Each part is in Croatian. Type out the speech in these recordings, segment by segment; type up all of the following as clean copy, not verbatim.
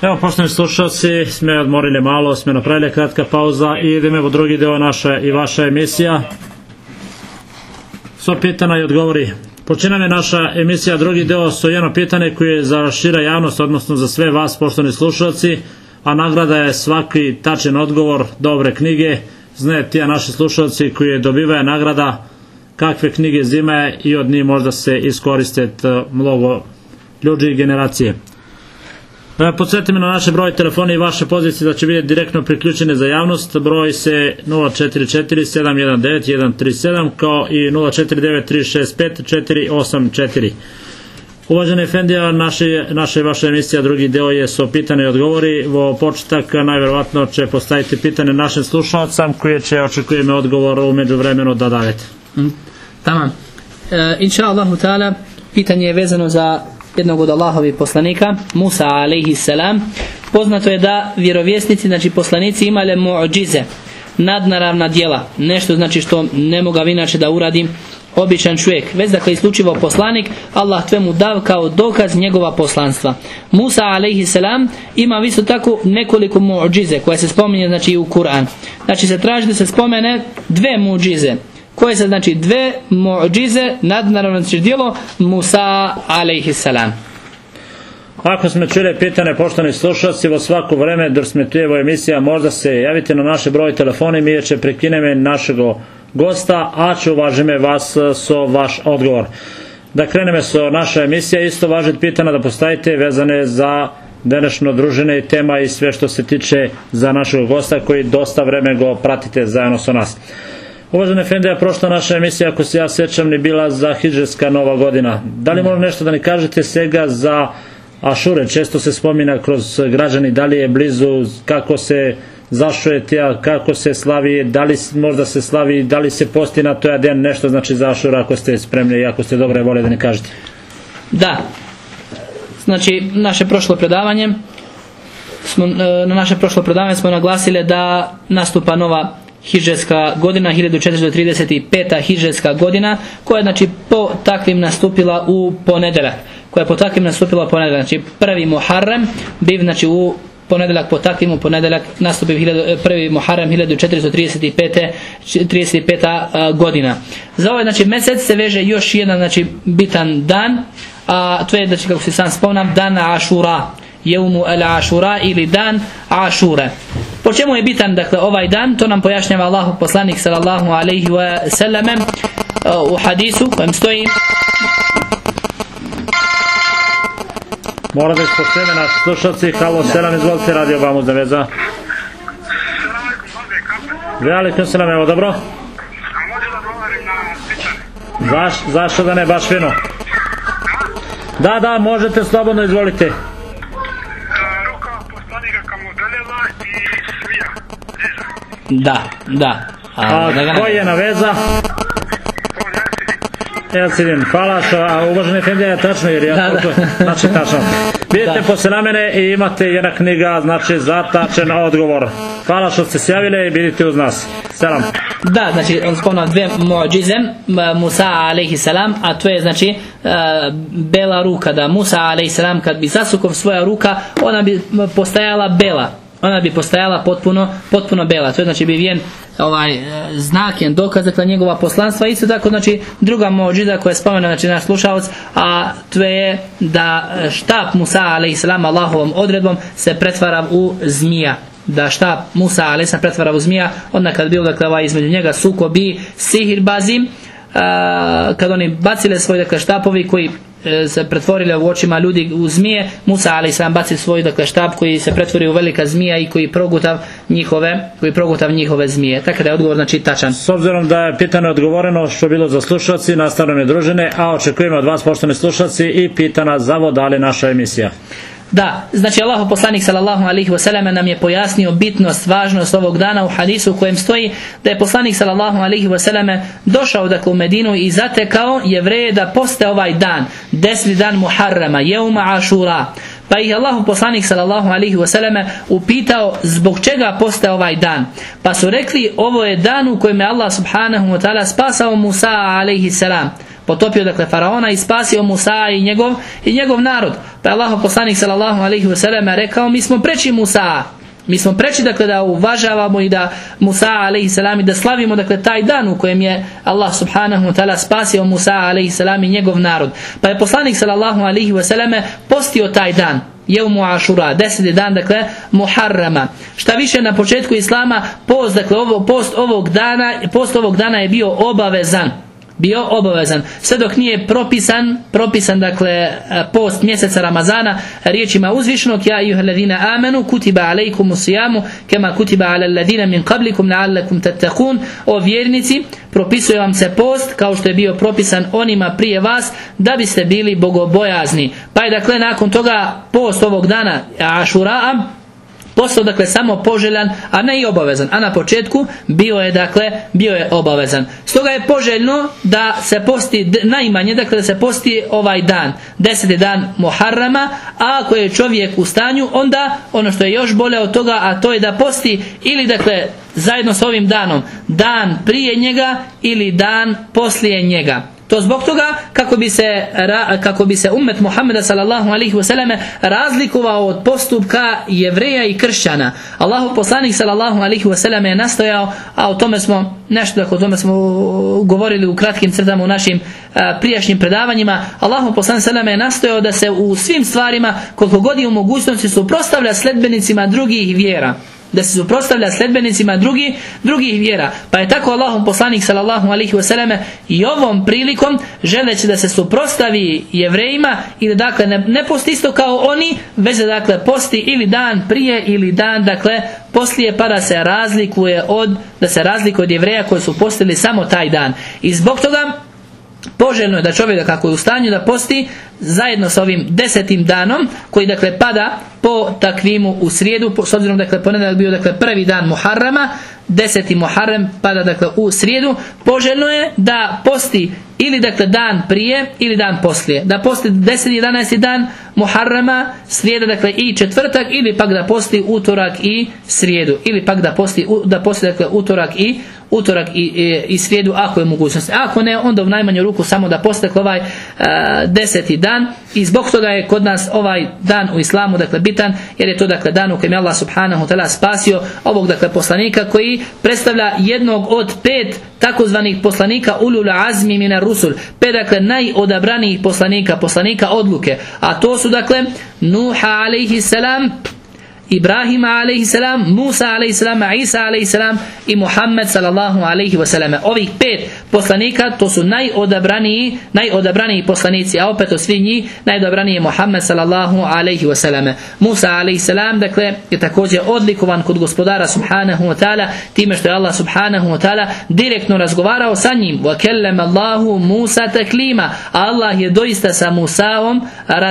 Evo, poštovani slušalci, sme odmorili malo, sme napravili kratka pauza i idemo u drugi deo naša i vaša emisija. So pitana i odgovori. Počiname naša emisija, drugi deo su jedno pitanje koje je za šira javnost, odnosno za sve vas, poštovani slušalci, a nagrada je svaki tačan odgovor, dobre knjige. Znaju tija naši slušalci koji dobivaju nagrada, kakve knjige zime i od njih možda se iskoriste mnogo ljudi i generacije. Podsjetimo na naše broj telefona i vaše pozicije da će biti direktno priključene za javnost. Broj se 044-719-137 kao i 049-365-484. Uvaženi Efendija, naša i vaša emisija, drugi deo je so pitane i odgovori. Vo početak najverovatno će postaviti pitanje našim slušalcam koje će očekujeme odgovor u međuvremenu da davete. Tamam. Inša Allahu ta'ala, pitanje je vezano za jednog od Allahovih poslanika, Musa alejhi selam. Poznato je da vjerovjesnici, znači poslanici, imali mu'džize, nadnaravna djela, nešto znači što ne moga inače da uradi običan čovjek, već dakle isključivo poslanik, Allah tve mu dao kao dokaz njegova poslanstva. Musa alejhi selam ima isto tako nekoliko mu'džize koje se spominje znači u Kur'an. Znači se traži da se spomene dve mu'džize koje se znači dve mu'džize, nadnaravno djelo Musa alejhi selam. Ako smo čuli pitane, poštovani slušalci, vo svako vreme dok smo tu evo emisija, možda se javite na naše broj telefona i mi će prekineme našeg gosta, a će uvažime vas so vaš odgovor. Da kreneme so naša emisija, isto važit pitanja da postavite vezane za današnjo druženje i tema i sve što se tiče za našeg gosta koji dosta vreme go pratite zajedno sa nas. Uvaženi Efendija, prošla naša emisija, ako se ja sjećam, ni bila za hidžetska nova godina. Da li možda nešto da ne kažete svega za Ašure? Često se spomina kroz građani, da li je blizu, kako se zašuje tija, kako se slavi, da li možda se slavi, da li se posti na toja den, nešto znači za Ašura, ako ste spremni i ako ste dobre volje da ne kažete. Da, znači naše prošlo predavanje smo naglasili da nastupa nova hidžetska godina, 1435. hidžetska godina, koja je znači po takvim nastupila u ponedjeljak. Znači prvi Muharrem biv znači u ponedjeljak, po takvim u ponedjeljak nastupi prvi Muharrem 1435. godina. Za ovaj znači mjesec se veže još jedan znači bitan dan, a to je znači kako se sam spomnam dan Ašura, Jeumu al-Ašura ili dan Ašure. Po čemu je bitan dakle ovaj dan? To nam pojašnjava Allahov poslanik sallallahu alejhi ve sellem u hadisu kojem stoji. Mora da ispoštujeme naši slušalci. Halo, selam, izvolite, radio vam uzna veza. Velikom selam, evo, dobro? A može da govorim na pitanje? Zašto da ne, baš fino? Da, možete slobodno, izvolite. Ruka poslanika ka modeljeva i svija. Da. A koji je na veza? Elsidin, hvala što, a uvaženi Efendija je tačno, jer ja znači tačno. Vidite posle mene i imate jedna knjiga, znači za tačan odgovor. Hvala što ste se javili i vidite uz nas. Selam. Da, znači on spomnao dve mu'džize Musa alejhi selam, a to je znači bela ruka, da Musa alejhi selam kad bi zasukao svoja ruka, ona bi postajala bela. Ona bi postajala potpuno bela. To je znači bi vjen znak, jedan dokaz dakle njegova poslanstva. Isto tako znači druga mu'džiza koja je spomenuta znači naš slušalac, a to je da štap Musa alejhi selam Allahovom odredbom se pretvara u zmija. Da štap Musa alejhi selam pretvara u zmija, onda kad bilo dakle između njega sukobi sihirbazi, kad oni bacile svoje dakle štapovi koji se pretvorile u očima ljudi u zmije, Musa alejhi selam baci svoj dakle štap koji se pretvori u velika zmija i koji progutav njihove zmije. Tako da je odgovor znači tačan. S obzirom da je pitanje odgovoreno što je bilo za slušalci, nastavno je družene, a očekujemo od vas poštovani slušalci i pitana za vodali naša emisija. Da, znači Allahov poslanik sallallahu alejhi ve sellem nam je pojasnio bitnost, važnost ovog dana u hadisu u kojem stoji da je poslanik sallallahu alejhi ve sellem došao dakle u Medinu i zatekao Jevreje da poste ovaj dan, 10. dan Muharrema, Jeuma Ašura. Pa ih Allahov poslanik sallallahu alejhi ve sellem upitao zbog čega poste ovaj dan. Pa su rekli ovo je dan u kojem je Allah subhanahu wa ta'ala spasao Musa alejhi selam. potopio dakle faraona i spasio Musa i njegov narod. Pa je Allahov poslanik sallallahu alejhi ve sellem rekao: mi smo preči Musa. Mi smo preči dakle da uvažavamo i da Musa alejhi selam i da slavimo dakle taj dan u kojem je Allah subhanahu wa ta'ala spasio Musa alejhi selam i njegov narod. Pa je poslanik sallallahu alejhi ve selleme postio taj dan, Jevmu Ašura, 10. dan dakle Muharrama. Šta više, na početku islama post dakle post ovog dana je bio obavezan, sve dok nije propisan dakle post mjeseca Ramazana riječima uzvišenog: ja ayyuhalladhina amanu kutiba alaykumus siyamu kama kutiba alal ladina min qablikum la'allakum tattaqun. O vjernici, propisuje vam se post kao što je bio propisan onima prije vas da biste bili bogobojazni. Pa je dakle nakon toga post ovog dana Ašura postao dakle samo poželjan, a ne i obavezan, a na početku bio je obavezan. Stoga je poželjno da se posti najmanje, dakle da se posti ovaj dan, 10. dan Muharrama, a ako je čovjek u stanju, onda ono što je još bolje od toga, a to je da posti ili dakle zajedno s ovim dan prije njega ili dan poslije njega. To zbog toga kako bi se ummet Muhammeda sallallahu alejhi ve selleme razlikovao od postupka Jevreja i kršćana. Allahov poslanik sallallahu alejhi ve selleme je nastojao, a o tome smo govorili u kratkim crtama u našim prijašnjim predavanjima. Allahov poslanik sallallahu alejhi ve selleme je nastojao da se u svim stvarima koliko god je u mogućnosti suprotstavlja sledbenicima drugih vjera. Drugih vjera. Pa je tako Allahov poslanik sallallahu alejhi ve selleme i ovom prilikom, želeći da se suprotstavi Jevrejima i da dakle ne posti isto kao oni, već da dakle posti ili dan prije ili dan dakle poslije, pa da se razlikuje od Jevreja koji su postili samo taj dan. I zbog toga poželjno je da čovjek kako je u stanju da posti zajedno sa ovim 10. danom koji dakle pada po takvimu u srijedu, s obzirom dakle ponedjeljak bio dakle prvi dan Muharrama, 10. Muharrem pada dakle u srijedu. Poželjno je da posti ili dakle dan prije ili dan poslije, da posti 10. i 11. dan Muharrama, srijeda dakle i četvrtak, ili pak da posti utorak i srijedu, ili pak da posti dakle utorak i srijedu ako je mogućnost. Ako ne, onda u najmanju ruku samo da posti ovaj 10. dan. I zbog toga je kod nas ovaj dan u islamu dakle bitan, jer je to dakle dan u kojem je Allah subhanahu wa ta'ala spasio ovog dakle poslanika koji predstavlja jednog od 5 takozvanih poslanika ulul azmi minar rusul, 5 dakle najodabranijih poslanika odluke, a to su dakle Nuha alejhi selam, Ibrahima alejhi selam, Musa alejhi selam, Isa alejhi selam i Muhammed sallallahu alejhi ve selleme. Ovih 5 poslanika to su najodabraniji poslanici, a opet od svih njih najodabraniji je Muhammed sallallahu alejhi ve selleme. Musa alejhi selam dakle je također odlikovan kod gospodara subhanahu wa ta'ala time što je Allah subhanahu wa ta'ala direktno razgovarao sa njim. Wa kallama Allahu Musa taklima. Allah je doista sa Musaom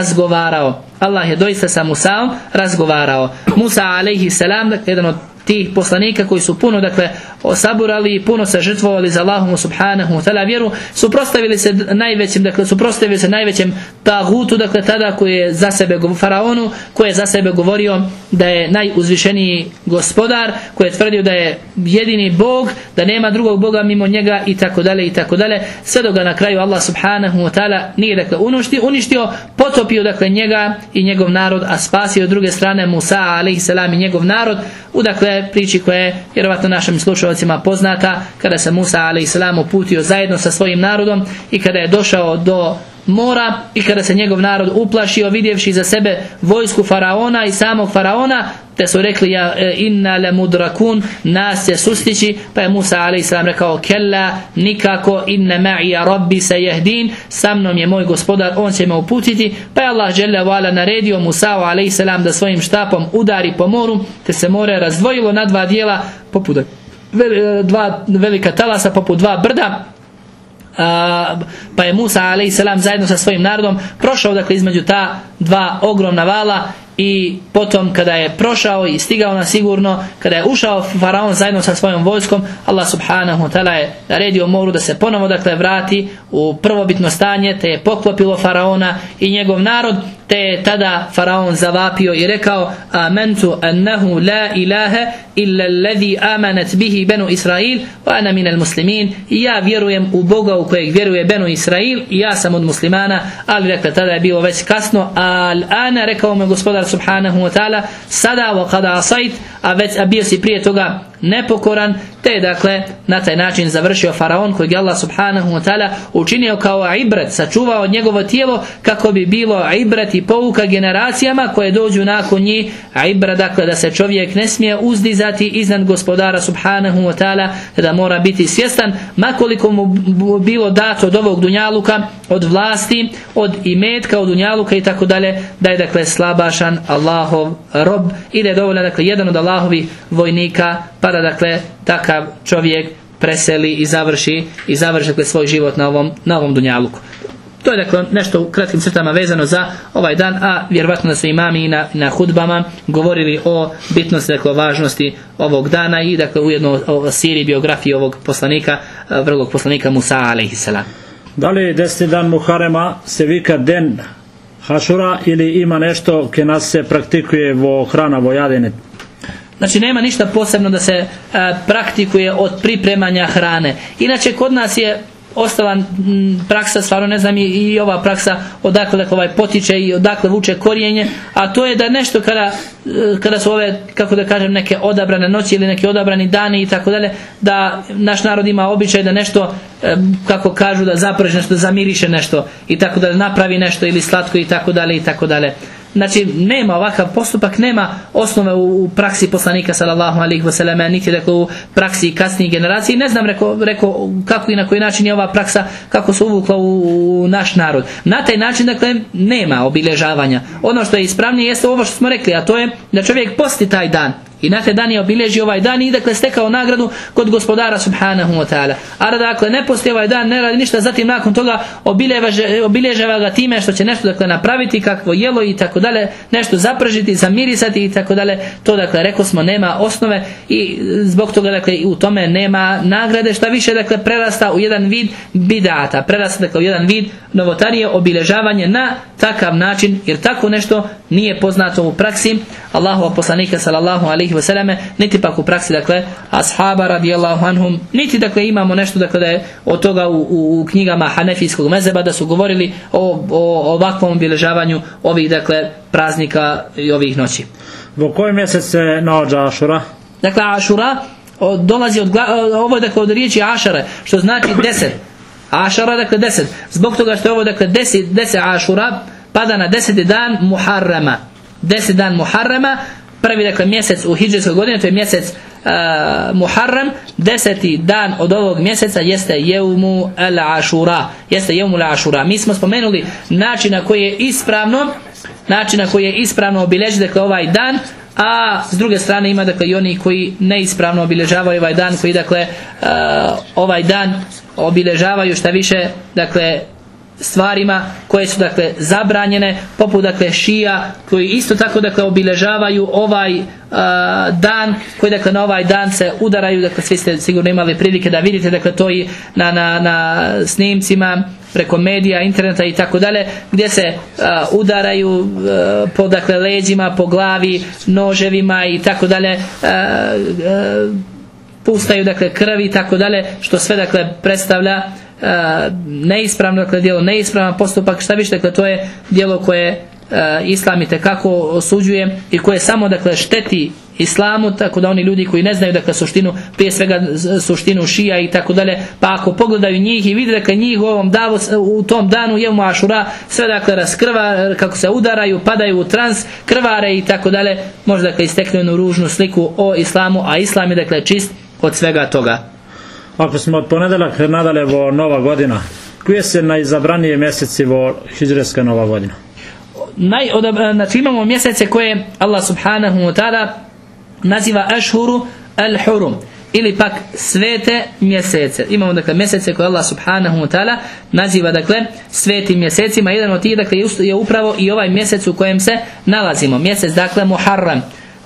razgovarao. Musa alejhi selam, dakle, jedan od tih poslanika koji su puno dakle osaburali i puno se žrtvovali za Allahom subhanahu wa ta'ala vjeru, suprotstavili se najvećem tagutu, dakle tada koji je za sebe faraonu, koji je za sebe govorio da je najuzvišeniji gospodar, koji je tvrdio da je jedini Bog, da nema drugog Boga mimo njega i tako dalje, sve dok ga na kraju Allah subhanahu wa ta'ala nije dakle uništio, potopio dakle njega i njegov narod, a spasio druge strane Musa alejhi selam i njegov narod u dakle priči koja je vjerovatno našim slušalcima poznata, kada se Musa alejhi selam uputio zajedno sa svojim narodom i kada je došao do mora i kada se njegov narod uplašio vidjevši za sebe vojsku faraona i samog faraona, te su rekli inna lamudrakun, nas će sustići. Pa je Musa alejhi selam rekao kella, nikako, inna ma'i rabbi sayahdin, sa mnom je moj gospodar, on će me uputiti. Pa je Allah dželle ve ala naredio Musa alejhi selam da svojim štapom udari po moru, te se more razdvojilo na 2 dijela poput 2 velika talasa, poput 2 brda. Pa je Musa alejhi selam zajedno sa svojim narodom prošao dakle između ta 2 ogromna vala, i potom kada je prošao i stigao na sigurno, kada je ušao faraon zajedno sa svojom vojskom, Allah subhanahu wa ta'ala je naredio moru da se ponovo dakle vrati u prvobitno stanje, te je poklopilo faraona i njegov narod. te je tada faraon zavapio i rekao: Amantu annahu la ilaha illa alladhi amanat bihi banu Israil wa ana minal muslimin. I ja vjerujem u Boga u kojeg vjeruje banu Israil i ja sam od muslimana. Ali rekla, tada je bilo već kasno. Al-ana, rekao mu gospodar subhanahu wa ta'ala, sada wa qad asait, a bio si prije toga nepokoran. Te dakle na taj način završio faraon kojeg je Allah subhanahu wa ta'ala učinio kao ibret, sačuvao njegovo tijelo kako bi bilo ibret i pouka generacijama koje dođu nakon njih. Ibret, dakle da se čovjek ne smije uzdizati iznad gospodara subhanahu wa ta'ala, da mora biti svjestan makoliko mu bilo dato od ovog dunjaluka, od vlasti, od imetka, od dunjaluka i tako dalje, da je dakle slabašan Allahov rob i da je dovoljno dakle jedan od Allahovih vojnika, pa da dakle takav čovjek preseli i završi dakle svoj život na ovom dunjaluku. To je dakle nešto u kratkim crtama vezano za ovaj dan, a vjerovatno da su imami na hudbama govorili o bitnosti, dakle o važnosti ovog dana i dakle ujedno o siri biografiji ovog poslanika, vrlog poslanika Musa alejhiselam. Da li 10. dan Muharema se vika den Hašura ili ima nešto ke nas se praktikuje vo hrana vo jadene? Znači nema ništa posebno da se praktikuje od pripremanja hrane. Inače kod nas je ostala praksa, stvarno ne znam i ova praksa odakle potiče i odakle vuče korijenje, a to je da nešto kada su ove, kako da kažem, neke odabrane noći ili neki odabrani dani i tako dalje, da naš narod ima običaj da nešto, kako kažu, da zaprži nešto, da zamiriše nešto i tako da napravi nešto ili slatko i tako dalje i tako dalje. Znači nema ovakav postupak, nema osnove u praksi poslanika sallallahu alejhi ve selleme, niti dakle u praksi kasnijih generacija. Ne znam rekao kako i na koji način je ova praksa, kako se uvukla u naš narod. Na taj način dakle nema obilježavanja. Ono što je ispravnije jeste ovo što smo rekli, a to je da čovjek posti taj dan i na taj dan je obilježio ovaj dan i dakle stekao nagradu kod gospodara subhanahu wa ta'ala. A dakle ne posti ovaj dan, ne radi ništa, zatim nakon toga obilježava ga time što će nešto dakle napraviti, kakvo jelo i tako dalje, nešto zapržiti, zamirisati i tako dalje. To dakle rekli smo nema osnove i zbog toga dakle u tome nema nagrade, šta više dakle prerasta u jedan vid bidata, prerasta dakle u jedan vid novotarije, obilježavanje na takav način, jer tako nešto nije poznato u praksi Allahova poslanika sallallahu alejhi ve selleme, niti pak u praksi dakle ashaba radijallahu anhum, niti dakle imamo nešto dakle da je od toga u knjigama hanefijskog mezheba da su govorili o ovakvom obilježavanju ovih dakle praznika i ovih noći. U koji mjesec se nađa Ašura? Dakle Ašura dolazi ovo je dakle od riječi Ašare, što znači 10. Ašara dakle 10. Zbog toga što je ovo dakle 10 Ašura pada na 10. dan Muharrema. 10 dan Muharrema, prvi dakle mjesec u hidžrijskoj godini, to je mjesec Muharrem. 10. dan od ovog mjeseca jeste Jevmu al-Ašura. Jeste Jevmu al-Ašura. Mi smo spomenuli način na koji je ispravno obilježiti dakle ovaj dan, a s druge strane ima dakle i oni koji neispravno obilježavaju ovaj dan, koji dakle ovaj dan obilježavaju šta više dakle stvarima koje su dakle zabranjene, poput dakle šija koji isto tako dakle obilježavaju ovaj dan, koji dakle na ovaj dan se udaraju, dakle svi ste sigurno imali prilike da vidite dakle to i na snimcima preko medija, interneta i tako dalje, gdje se udaraju po dakle leđima, po glavi, noževima i tako dalje, pustaju dakle krvi i tako dalje, što sve dakle predstavlja neispravno dakle djelo, neispravan postupak, šta više dakle to je djelo koje Islam itekako osuđuje i koje samo dakle šteti Islamu, tako da oni ljudi koji ne znaju dakle suštinu, prije svega suštinu šija i tako dalje, pa ako pogledaju njih i vide dakle njih u tom danu Jevmu Ašura sve dakle raskrva, kako se udaraju, padaju u trans, krvare i tako dalje, može dakle isteknu jednu ružnu sliku o Islamu, a Islam je dakle čist od svega toga. Ako smo od ponedeljak nadalje vo Nova godina, koje se najzabranije mjeseci vo hidžrijska Nova godina? Znači imamo mjesece koje Allah subhanahu wa ta'ala naziva Ashhuru al-Hurum, ili pak svete mjesece. Imamo dakle mjesece koje Allah subhanahu wa ta'ala naziva dakle svetim mjesecima. Jedan od tih dakle je upravo i ovaj mjesec u kojem se nalazimo, mjesec dakle Muharram.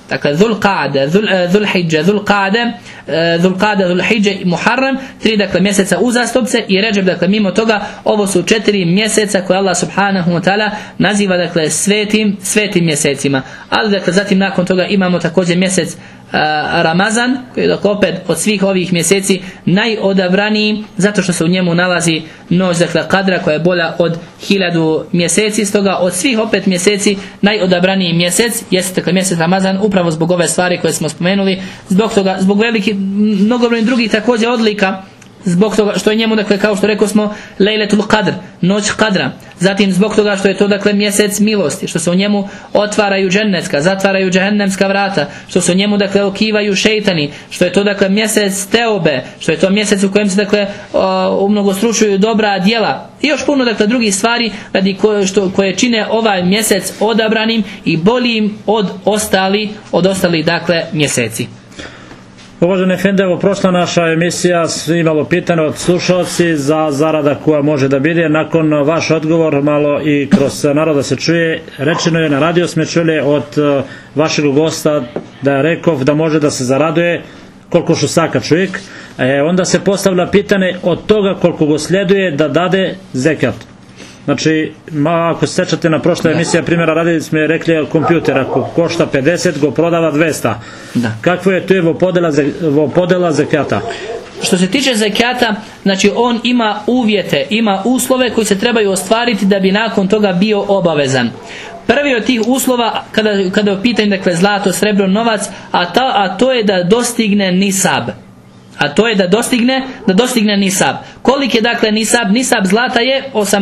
Dakle, Dhul-Qa'de, Dhul-Hidže, Dhul-Qa'de, Dhul-Hidže i Muharram, 3 dakle mjeseca uzastopce i Redžeb, dakle mimo toga, ovo su 4 mjeseca koje Allah subhanahu wa ta'ala naziva dakle svetim mjesecima. Ali dakle zatim nakon toga imamo također mjesec Ramazan, koji je dakle opet od svih ovih mjeseci najodabraniji, zato što se u njemu nalazi noć dakle kadra koja je bolja od 1000 mjeseci. Stoga od svih opet mjeseci najodabraniji mjesec jeste dakle mjesec Ramazan, upravo zbog ove stvari koje smo spomenuli, zbog toga, zbog velikih mnogobrojnih drugih također odlika, zbog toga što je njemu dakle kao što rekao smo Lejletul Qadr, noć kadra, zatim zbog toga što je to dakle mjesec milosti, što se u njemu otvaraju džennetska, zatvaraju džehennemska vrata, što se u njemu dakle okivaju šejtani, što je to dakle mjesec teobe, što je to mjesec u kojem se dakle umnogostručuju dobra djela i još puno dakle drugih stvari radi koje čine ovaj mjesec odabranim i boljim od ostalih dakle mjeseci. Uvaženi Efendi, evo prošla naša emisija imalo pitanje od slušalci za zarada koja može da bide. Nakon vaš odgovor malo i kroz naroda se čuje, rečeno je na radio smo čuli od vašeg gosta da je rekao da može da se zaraduje koliko šusaka čovjek, onda se postavlja pitanje od toga koliko go sljeduje da dade zekat. Znači, ako se sjećate na prošle emisije, primjera radi smo je rekli kompjuter, ako košta 50, go prodava 200. Kakvo je tu podela zekata? Što se tiče zekata, znači on ima uvjete, ima uslove koji se trebaju ostvariti da bi nakon toga bio obavezan. Prvi od tih uslova, kada je u pitanju dakle zlato, srebro, novac, a to je da dostigne nisab. A to je da dostigne nisab. Koliki je dakle nisab? Nisab zlata je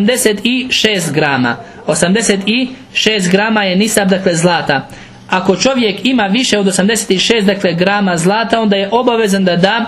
86 grama. 86 grama je nisab dakle zlata. Ako čovjek ima više od 86 dakle grama zlata, onda je obavezan da da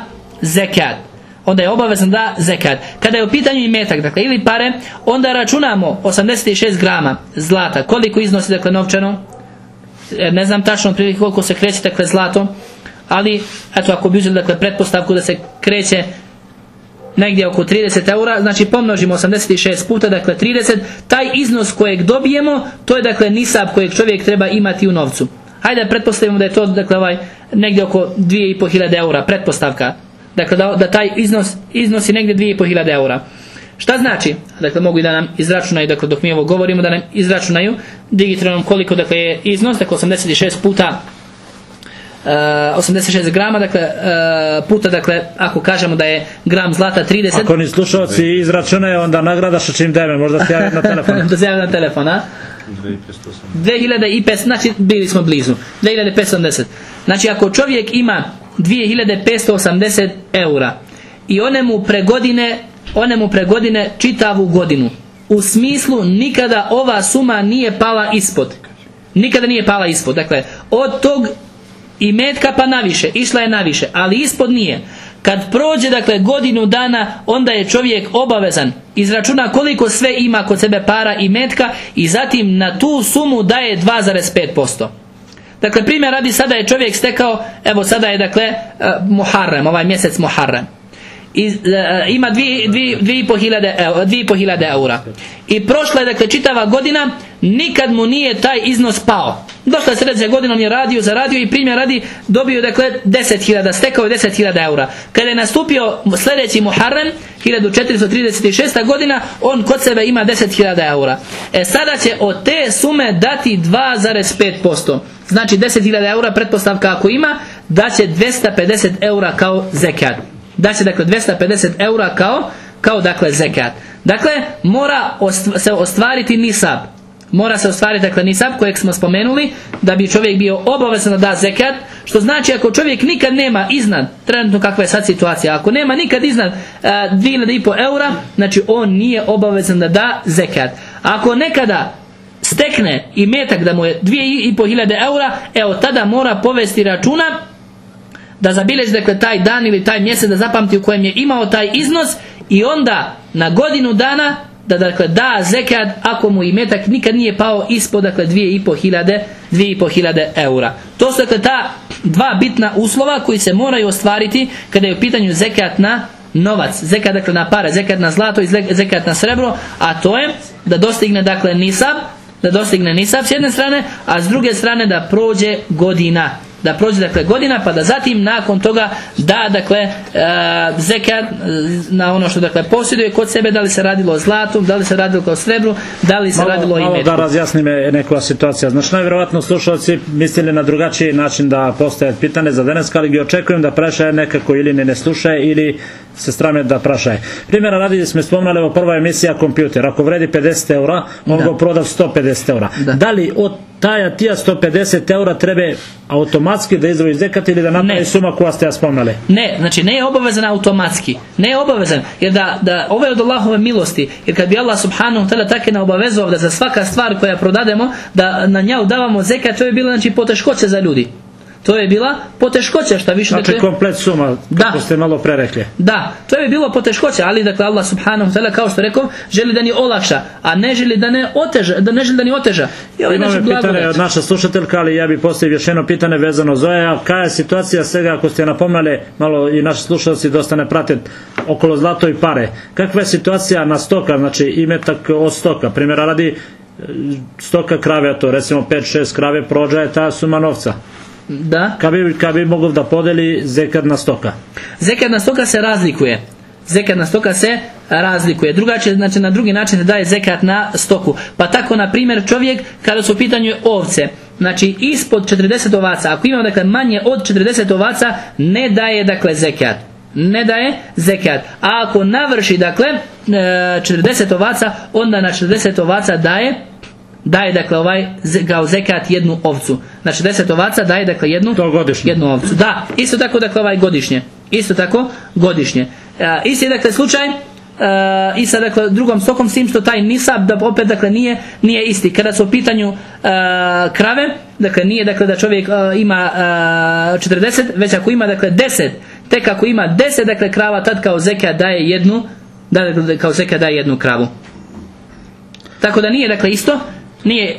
zekat. Kada je u pitanju imetak, dakle ili pare, onda računamo 86 grama zlata. Koliko iznosi dakle novčano? Ne znam tačno otprilike koliko se kreće dakle zlato. Ali, eto, ako bi uzeli dakle pretpostavku da se kreće negdje oko 30 eura, znači pomnožimo 86 puta, dakle 30, taj iznos kojeg dobijemo, to je dakle nisab kojeg čovjek treba imati u novcu. Hajde da pretpostavimo da je to dakle negdje oko 2500 eura, pretpostavka. Dakle da taj iznosi negdje 2500 eura. Šta znači? Dakle mogu i da nam izračunaju, dakle dok mi ovo govorimo, da nam izračunaju digitalnom koliko dakle je iznos, dakle 86 puta 86 grama, dakle puta, dakle ako kažemo da je gram zlata 30. Ako ni slušalci izračunaju, onda nagrada što čim deme, možda se javi na telefon. Da se javi na telefon, a? 2500, znači bili smo blizu. 2580. Znači ako čovjek ima 2580 eura i one mu pregodine čitavu godinu, u smislu nikada ova suma nije pala ispod. Nikada nije pala ispod. Dakle, od tog imetka pa naviše, išla je naviše, ali ispod nije. Kad prođe dakle godinu dana, onda je čovjek obavezan izračuna koliko sve ima kod sebe para i metka i zatim na tu sumu daje 2,5%. Dakle, primjer radi, sada je čovjek stekao, evo sada je dakle Muharram, ovaj mjesec Muharram. Ima 2500 eura. I prošla je dakle čitava godina, nikad mu nije taj iznos pao. Došla je sljedeća godinom je zaradio i primjer radi dobio dakle 10.000, stekao je 10.000 eura. Kada je nastupio sljedeći Muharram 1436. godina, on kod sebe ima 10.000 eura. Sada će od te sume dati 2,5%. Znači 10.000 eura pretpostavka ako ima, da će 250 eura kao zekat. Da će dakle 250 eura kao dakle zekat. Dakle, mora se ostvariti nisab. Mora se ostvariti dakle nisab kojeg smo spomenuli da bi čovjek bio obavezan da da zekat, što znači ako čovjek nikad nema iznad, trenutno kakva je sad situacija, ako nema nikad iznad 2.500 eura, znači on nije obavezan da da zekat. Ako nekada stekne imetak da mu je 2.500 eura, evo tada mora povesti računa da zabilježi dakle taj dan ili taj mjesec, da zapamti u kojem je imao taj iznos i onda na godinu dana da dakle da zekat ako mu imetak nikad nije pao ispod dakle 2.500 eura. To su dakle ta dva bitna uslova koji se moraju ostvariti kada je u pitanju zekat na novac, zekat dakle na pare, zekat na zlato i zekat na srebro, a to je da dostigne dakle nisab, s jedne strane, a s druge strane da prođe godina. da prođe dakle godina, pa da zatim nakon toga da dakle zekat na ono što dakle posjeduje kod sebe, da li se radilo o zlatu, da li se radilo o srebru, da li se radilo o imetku. Da razjasni me neka situacija. Znači najvjerovatno slušalci mislili na drugačiji način da postaje pitanje za danas, ali očekujem da prašaje nekako ili ne slušaje ili se strame da prašaje. Primjera radi smo spomenuli, ovo prva emisija kompjuter. Ako vredi 50 eura, on ga proda 150 eura. Da li od tija 150 eura treba automatski da izdvoji zekat ili da napravi suma koja ste ja spomenuli? Ne, znači ne je obavezan automatski. Ne je obavezan, jer da ovo je od Allahove milosti. Jer kad bi Allah subhanahu ta'ala tako ne obavezao da za svaka stvar koja prodademo, da na nju davamo zekat, to je bilo znači poteškoće za ljudi. To je bila poteškoća, šta više. Znači komplet suma, kako ste malo pre rekli. Da, to je bilo poteškoća, ali dakle Allah subhanahu ta'ala, kao što rekao, želi da ni olakša, a ne želi da ne oteža, oteža. Imamo pitanje od naša slušateljka, ali ja bih postavio još jedno pitanje vezano za ovo. Koja je situacija svega, ako ste napomnali, malo i naši slušalci dosta ne prate okolo zlato i pare. Kakva je situacija na stoka, znači imetak od stoka? Primjera radi stoka krave, a to recimo 5-6 krave prođa je ta suma novca. Da. Kad bi mogao da podeli zekat na stoka? Zekat na stoka se razlikuje. Zekat na stoka se razlikuje. Drugačije, znači na drugi način se daje zekat na stoku. Pa tako na primjer čovjek kada su u pitanju ovce, znači ispod 40 ovaca, ako ima dakle manje od 40 ovaca, ne daje dakle zekat. Ne daje zekat. A ako navrši dakle 40 ovaca, onda na 40 ovaca daje dakle kao zekat jednu ovcu. Znači 10 ovaca daje dakle jednu ovcu. Da, isto tako dakle godišnje. Isto tako godišnje. Isti dakle slučaj i sa dakle drugom stokom, s tim što taj nisab da opet dakle nije isti. Kada su u pitanju krave, dakle nije dakle da čovjek ima 40, već ako ima dakle 10, tek ako ima 10 dakle krava, tad kao zekat daje jednu kravu. Tako da nije dakle isto. Nije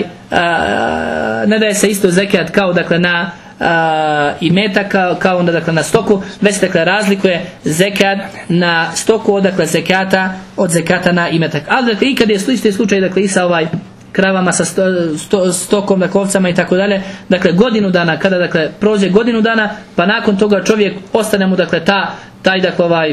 ne daje se isto zekat kao dakle na imetak, kao onda dakle na stoku, već dakle razlikuje zekat na stoku od zekata na imetak. Ali dakle i kad je isti slučaj dakle i sa kravama, sa stokom, dakle ovcama i tako dalje, dakle godinu dana, kada dakle prođe godinu dana, pa nakon toga čovjek ostane mu dakle taj dakle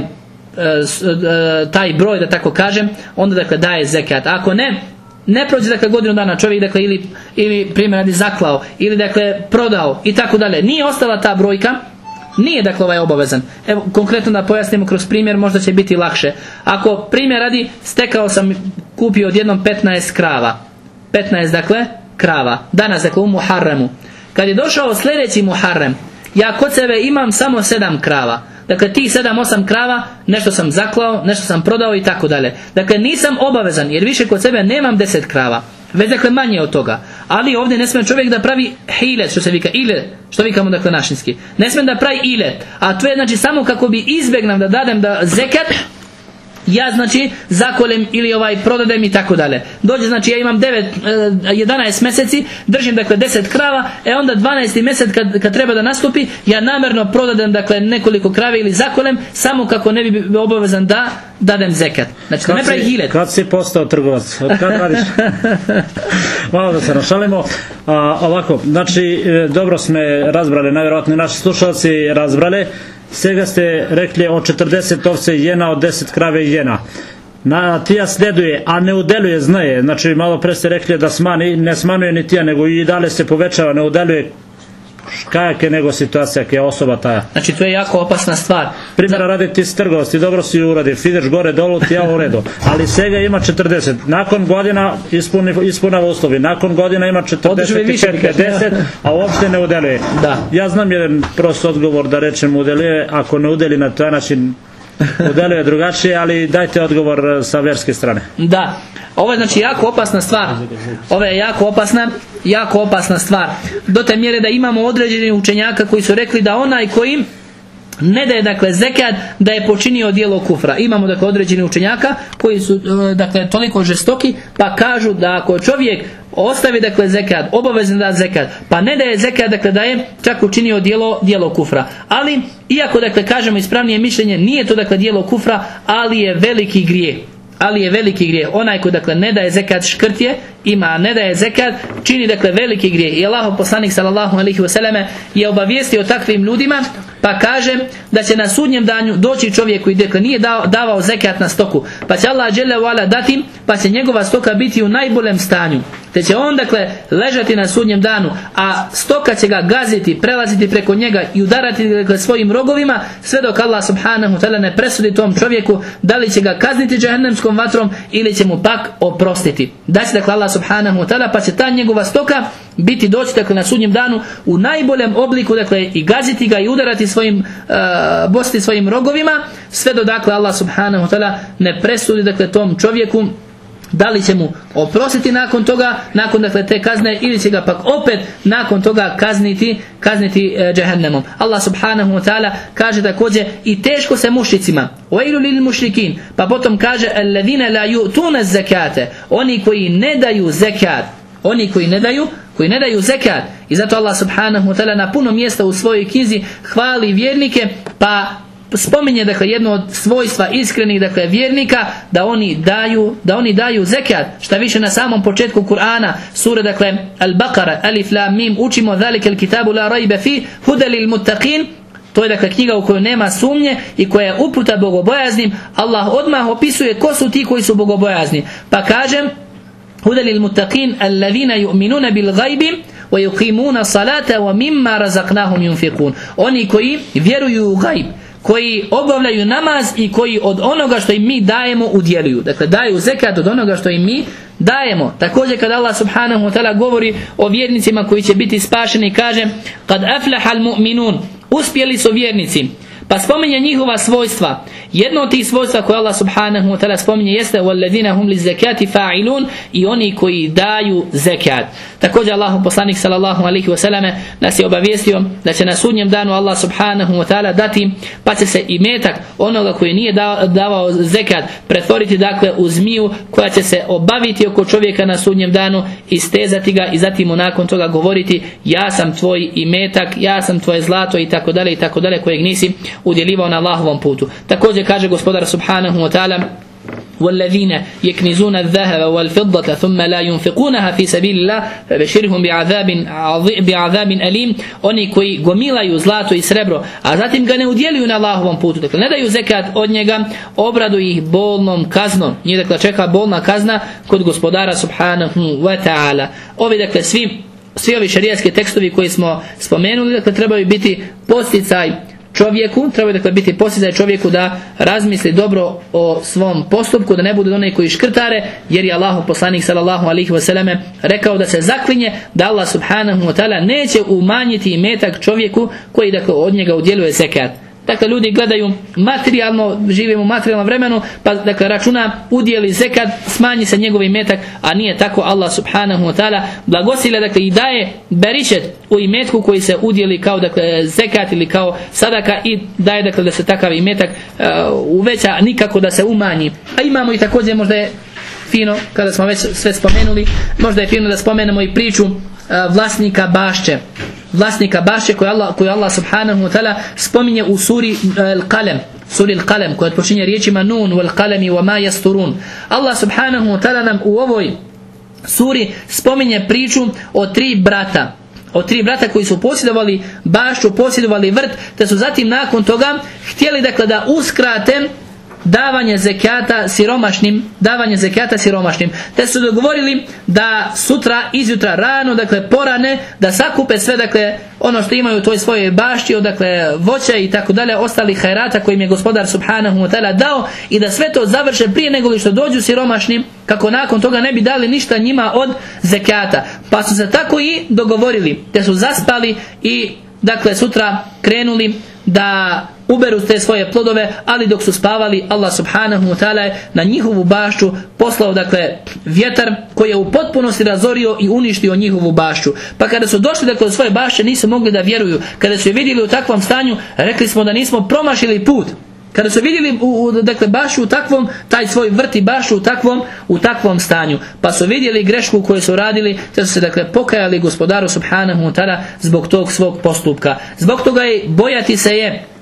taj broj, da tako kažem, onda dakle daje zekat. Ako ne prođe dakle godinu dana, čovjek dakle ili primjer radi zaklao ili dakle prodao i tako dalje, nije ostala ta brojka, nije dakle obavezan. Evo konkretno da pojasnimo kroz primjer, možda će biti lakše. Ako primjer radi, stekao sam, kupio odjednom 15 krava, 15 dakle krava, danas dakle u Muharremu. Kad je došao sljedeći Muharrem, ja kod sebe imam samo 7 krava. Dakle, tih 7-8 krava, nešto sam zaklao, nešto sam prodao i tako dalje. Dakle, nisam obavezan, jer više kod sebe nemam 10 krava. Već dakle manje od toga. Ali ovdje ne smije čovjek da pravi hilet, što se vika, ilet, što vikamo dakle našinski. Ne smije da pravi ilet. A to je znači samo kako bi izbjegnam da dadem da zekat, ja znači zakolem ili prodadem i tako dalje. Dođe znači ja imam 11 mjeseci, držim dakle 10 krava, onda 12. mjesec kad treba da nastupi, ja namjerno prodadem dakle nekoliko krave ili zakolem, samo kako ne bi bio obavezan da dadem zekat. Znači da ne pravi hilet. Kad si postao trgovac? Od kad radiš? Malo da se našalimo. Ovako, znači dobro smo razbrali, najvjerojatnije naši slušalci razbrali. Svega ste rekli o 40 ovce jena, od 10 krave jena. Tija sleduje, a ne udeluje znaje. Znači malo pre ste rekli da ne smanjuje ni tija, nego i dalje se povećava, ne udeluje. Kajak je nego situacija, kje je osoba taja. Znači to je jako opasna stvar. Primjera radi ti s trgovac, ti dobro si uradi, ideš gore dolu, ti ja u redu. Ali svega ima 40. Nakon godina ispunava uslovi. Nakon godina ima 45-50, a uopšte ne udeluje. Ja znam jedan prost odgovor da rečem udeluje, ako ne udeli na taj način udeluje drugačije, ali dajte odgovor sa verske strane. Da. Ovo je znači jako opasna stvar. Ovo je jako opasna stvar. Do te mjere da imamo određeni učenjaka koji su rekli da onaj koji ne daje dakle zekat, da je počinio djelo kufra. Imamo dakle određeni učenjaka koji su dakle toliko žestoki, pa kažu da ako čovjek ostavi dakle zekat, obavezan da zekat, pa ne daje zekat, dakle da je čak učinio djelo kufra. Ali iako dakle kažemo ispravnije mišljenje, nije to dakle djelo kufra, ali je veliki grijeh. ali je veliki grijeh. Onaj koji dakle ne daje zekat, škrt je, ima, a ne daje zekat, čini dakle veliki grijeh. I Allahov poslanik sallallahu alejhi ve selleme je obavijestio o takvim ljudima, pa kaže da će na sudnjem danu doći čovjek koji dakle nije davao zekat na stoku, pa će Allah dželle ve ala dati, pa će njegova stoka biti u najboljem stanju, te će on dakle ležati na sudnjem danu, a stoka će ga gaziti, prelaziti preko njega i udarati dakle svojim rogovima, sve dok Allah subhanahu ta'ala ne presudi tom čovjeku da li će ga kazniti džehennemskom vatrom ili će mu pak oprostiti. Da će dakle Allah subhanahu ta'ala, pa će ta njegova stoka biti doći dakle na sudnjem danu u najboljem obliku, dakle i gaziti ga i udarati bositi svojim rogovima, sve do dakle Allah subhanahu ta'ala ne presudi dakle tom čovjeku da li će mu oprostiti nakon toga, nakon dakle te kazne, ili će ga pak opet nakon toga kazniti džehennemom. Allah subhanahu wa ta'ala kaže također i teško se mušricima, wailu lil mušrikin, pa potom kaže alladhina la yu'tuna zakate, oni koji ne daju zekat, oni koji ne daju zekat. I zato Allah subhanahu wa ta'ala na puno mjesta u svojoj knjizi hvali vjernike, pa spominje dakle jedno od svojstva iskrenih dakle vjernika, da oni daju zekat. Šta više, na samom početku Kur'ana, sura dakle Al-Baqara, Alif Lam Mim, učimo zalika al-kitabu la rayba fi hudan lil muttaqin. To je dakle knjiga u kojoj nema sumnje i koja je uputa bogobojaznim. Allah odmah opisuje ko su ti koji su bogobojazni, pa kaže hudan lil muttaqin alladhina yu'minuna bil ghaibi wa yuqimuna salata wa mimma razaqnahum yunfiqun. Oni koji vjeruju u gajb, koji obavljaju namaz i koji od onoga što im mi dajemo udjeljuju. Dakle, daju zekat od onoga što im mi dajemo. Također kad Allah subhanahu wa ta'ala govori o vjernicima koji će biti spašeni, kaže kad aflahal mu'minun, uspjeli su vjernici, pa spominje njihova svojstva. Jedno od tih svojstva koje Allah subhanahu wa ta'ala spominje jeste walladhina hum lizakati fa'ilun, i oni koji daju zekat. Također Allahov poslanik sallallahu alejhi ve selleme nas je obavijestio da će na sudnjem danu Allah subhanahu wa ta'ala dati, pa će se imetak onoga koji nije davao zekat pretvoriti dakle u zmiju koja će se obaviti oko čovjeka na sudnjem danu, istezati ga i zatim mu nakon toga govoriti ja sam tvoj imetak, ja sam tvoje zlato i tako dalje kojeg nisi udjeljivao na Allahovom putu. Također kaže gospodar subhanahu wa ta'ala والذين يكنزون الذهب والفضة ثم لا ينفقونها في سبيل الله فبشرهم بعذاب أليم. Oni koji gomilaju zlato i srebro, a zatim ga ne udjeljuju na Allahovom putu, dakle ne daju zekat od njega, obradu ih bolnom kaznom. Njih dakle čeka bolna kazna kod gospodara subhanahu wa ta'ala. Ovi dakle svi ovi šerijatski tekstovi koji smo spomenuli dakle trebaju biti podsticaj čovjeku, treba dakle biti podsticaj čovjeku da razmisli dobro o svom postupku, da ne bude onaj koji škrtare, jer je Allahov poslanik sallallahu alejhi ve selleme rekao da se zaklinje da Allah subhanahu wa ta'ala neće umanjiti imetak čovjeku koji dakle od njega udjeljuje zekat. Dakle, ljudi gledaju materijalno, živimo u materijalnom vremenu, pa dakle računa udjeli zekat, smanji se njegov imetak, a nije tako. Allah subhanahu wa ta'ala blagosilja dakle i daje beričet u imetku koji se udjeli kao dakle zekat ili kao sadaka, i daje dakle da se takav imetak uveća, nikako da se umanji. A imamo i također, možda je fino, kada smo već sve spomenuli, možda je fino da spomenemo i priču vlasnika bašče koju Allah subhanahu wa ta'ala spominje u suri Al-Qalam, koja počinje riječima nun wal qalami wa ma yasturun. Allah subhanahu wa ta'ala nam u ovoj suri spominje priču o tri brata koji su posjedovali bašću, posjedovali vrt, te su zatim nakon toga htjeli dakle da uskrate davanje zekata siromašnim, te su dogovorili da sutra izjutra rano, dakle porane, da sakupe sve dakle ono što imaju u toj svojoj bašći, dakle voća i tako dalje, ostalih hajrata kojim je gospodar subhanahu wa ta'ala dao, i da sve to završe prije nego što dođu siromašni, kako nakon toga ne bi dali ništa njima od zekata. Pa su se tako i dogovorili, te su zaspali i dakle sutra krenuli da uberu te svoje plodove, ali dok su spavali Allah subhanahu wa ta'ala je na njihovu bašću poslao dakle vjetar koji je u potpunosti razorio i uništio njihovu bašću. Pa kada su došli dakle do svoje bašće, nisu mogli da vjeruju. Kada su je vidjeli u takvom stanju, rekli smo da nismo promašili put. Kada su vidjeli dakle bašću u takvom, taj svoj vrt i bašću u takvom stanju, pa su vidjeli grešku koju su radili, te su se dakle pokajali gospodaru subhanahu wa ta'ala zbog tog svog postupka. Zbog toga bojati se je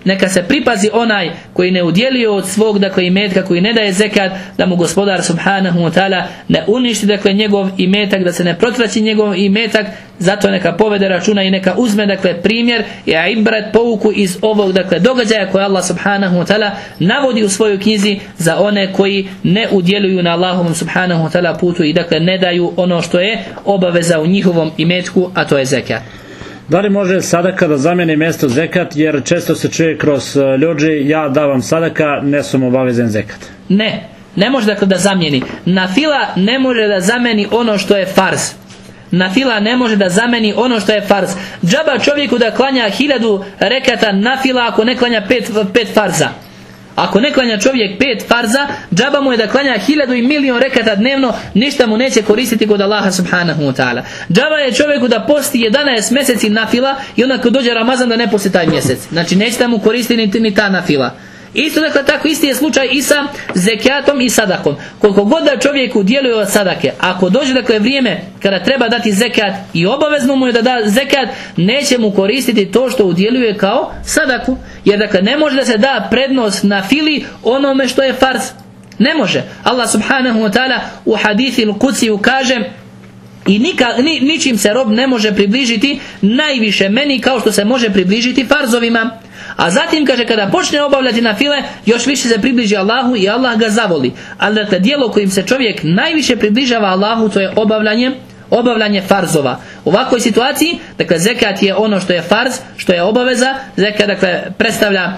neka se pripazi onaj koji ne udjeljuje od svog dakle imetka, koji ne daje zekat, da mu gospodar subhanahu wa ta'ala ne uništi dakle njegov imetak, da se ne protraći njegov imetak. Zato neka povede računa i neka uzme dakle primjer i ibrat, pouku iz ovog dakle događaja koje Allah subhanahu wa ta'ala navodi u svojoj knjizi za one koji ne udjeljuju na Allahovom subhanahu wa ta'ala putu i dakle ne daju ono što je obaveza u njihovom imetku, a to je zekat. Da li može sadaka da zameni mjesto zekat, jer često se čuje kroz ljudi, ja davam sadaka, ne sam obavezan zekat? Ne može dakle da zamijeni. Nafila ne može da zameni ono što je farz. Nafila ne može da zameni ono što je farz. Džaba čovjeku da klanja 1000 rekata nafila ako ne klanja 5 farza. Ako ne klanja čovjek 5 farza, džaba mu je da klanja 1000 i milion rekata dnevno, ništa mu neće koristiti kod Allaha subhanahu wa ta'ala. Džaba je čovjeku da posti 11 mjeseci nafila i onda kad dođe Ramazan da ne posti taj mjesec. Znači neće mu koristiti ni ta nafila. Isto dakle tako isti je slučaj i sa zekatom i sadakom. Koliko god da čovjeku djeluje od sadake, ako dođe dakle vrijeme kada treba dati zekat i obavezno mu je da da zekat, neće mu koristiti to što udjeljuje kao sadaku. Jer dakle ne može da se da prednost na fili onome što je farz. Ne može. Allah subhanahu wa ta'ala u hadithi al-Qudsiju kaže: i ničim se rob ne može približiti najviše meni kao što se može približiti farzovima. A zatim kaže kada počne obavljati nafile, još više se približi Allahu i Allah ga zavoli. Ali dakle djelo kojim se čovjek najviše približava Allahu, to je obavljanje farzova. U ovakvoj situaciji zekat je ono što je farz, što je obaveza. Zekat predstavlja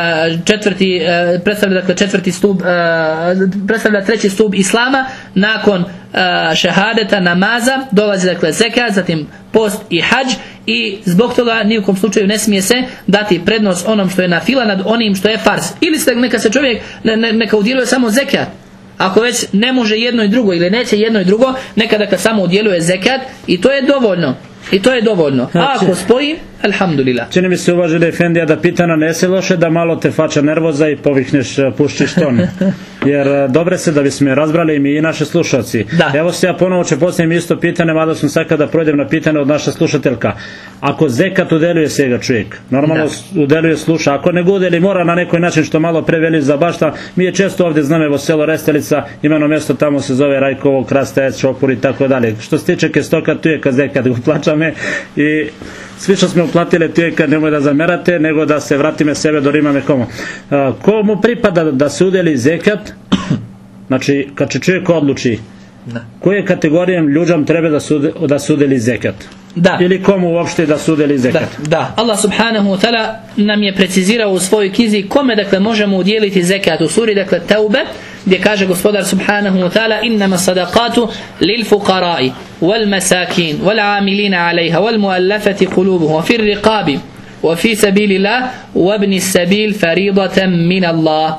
četvrti stup, predstavlja treći stup islama. Nakon šehadeta, namaza dolazi zekat, zatim post i hadž, i zbog toga ni u kom slučaju ne smije se dati prednost onom što je nafila nad onim što je farz. Ili neka se čovjek neka udjeljuje samo zekat. Ako već ne može jedno i drugo ili neće jedno i drugo, neka samo udjeljuje zekat i to je dovoljno. A ako spoji, alhamdulillah. Čini mi se, uvaženi efendija, da pitana ne se loše, da malo te fača nervoza i povikneš, puščiš ton. Jer dobre se da bismo je razbrali i mi i naše slušalci. Evo se ja ponovo će postavim isto pitanje, mada sam sad kada projdem na pitanje od naša slušateljka. Ako zekat udeljuje se ga čovjek, normalno udeljuje sluša, ako ne udeli mora na neki način, što malo preveli za bašta. Mi je često ovdje znamo, evo selo Restelica, imeno mjesto tamo se zove Rajkovo, Krastec, Šopur i tako dalje. Što se tiče kestoka, tu je zekat, go plaćame i svi što smo uplatili tu je kad nemoj da zamerate, nego da se vratime sebe do Rima nekomu. Komu pripada da se udjeli zekat? Znači kad će čovjek odluči koje kategorijem ljudям treba da se udjeli zekat? Ili komu uopšte da se udjeli zekat? Allah subhanahu wa ta'ala nam je precizirao u svojoj knjizi kome možemo udjeliti zekat. U suri Taube, gdje kaže gospodar subhanahu wa ta'ala: innama sadaqatu lil fuqara'i wal masakin wal amilina 'alayha wal mu'allafati qulubuhum fi ar-riqabi wa fi sabilillah wa ibn as-sabil faridatan min Allah.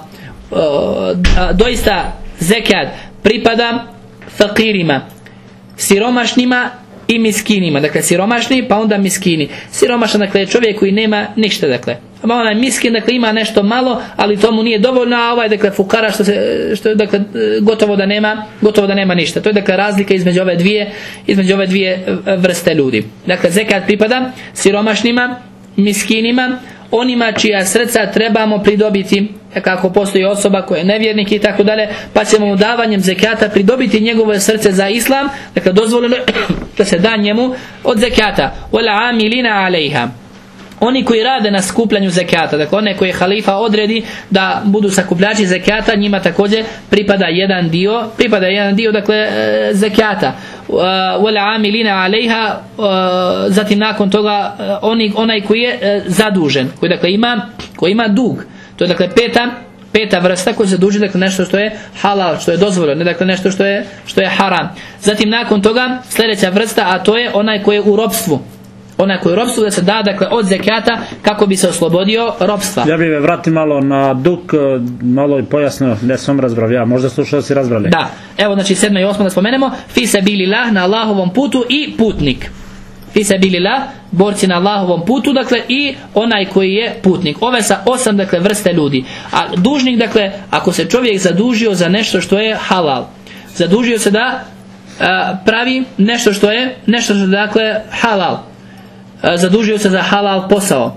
Doista zekat pripada fakirima, siromašnima i miskinima. Dakle siromašni pa onda miskini. Siromašan je čovjek koji nema ništa, onaj miskin ima nešto malo, ali to mu nije dovoljno, a ovaj fukara što gotovo da nema ništa. To je razlika između ove dvije vrste ljudi. Zekat pripada siromašnima, miskinima, onima čija srca trebamo pridobiti, kako postoji osoba koja je nevjernik i tako dalje, pa ćemo mu davanjem zekata pridobiti njegovo srce za islam. Dozvoljeno da se da njemu od zekata. Wal amilina 'alayha, oni koji rade na skupljanju zekata, one koje halifa odredi da budu sakupljači zekata, njima također pripada jedan dio zekata. Wal amilina 'alayha, zatim nakon toga onaj koji je zadužen, koji ima dug. To je peta vrsta koji se zaduži, nešto što je halal, što je dozvoljeno, ne nešto što je haram. Zatim nakon toga sljedeća vrsta, a to je onaj koji je u ropstvu. Onaj koji je u ropstvu, da se da od zekata kako bi se oslobodio ropstva. Ja bih vrati malo na dug, malo i pojasnio, ne sam razbrao, možda slušao si razbrali. Evo 7. i 8. da spomenemo: fi sabilillah, na Allahovom putu, i putnik. Fi sabilillah, borci na Allahovom putu, i onaj koji je putnik. Ove sa 8 vrste ljudi. A dužnik, ako se čovjek zadužio za nešto što je halal, zadužio se da pravi nešto što je halal, zadužio se za halal posao,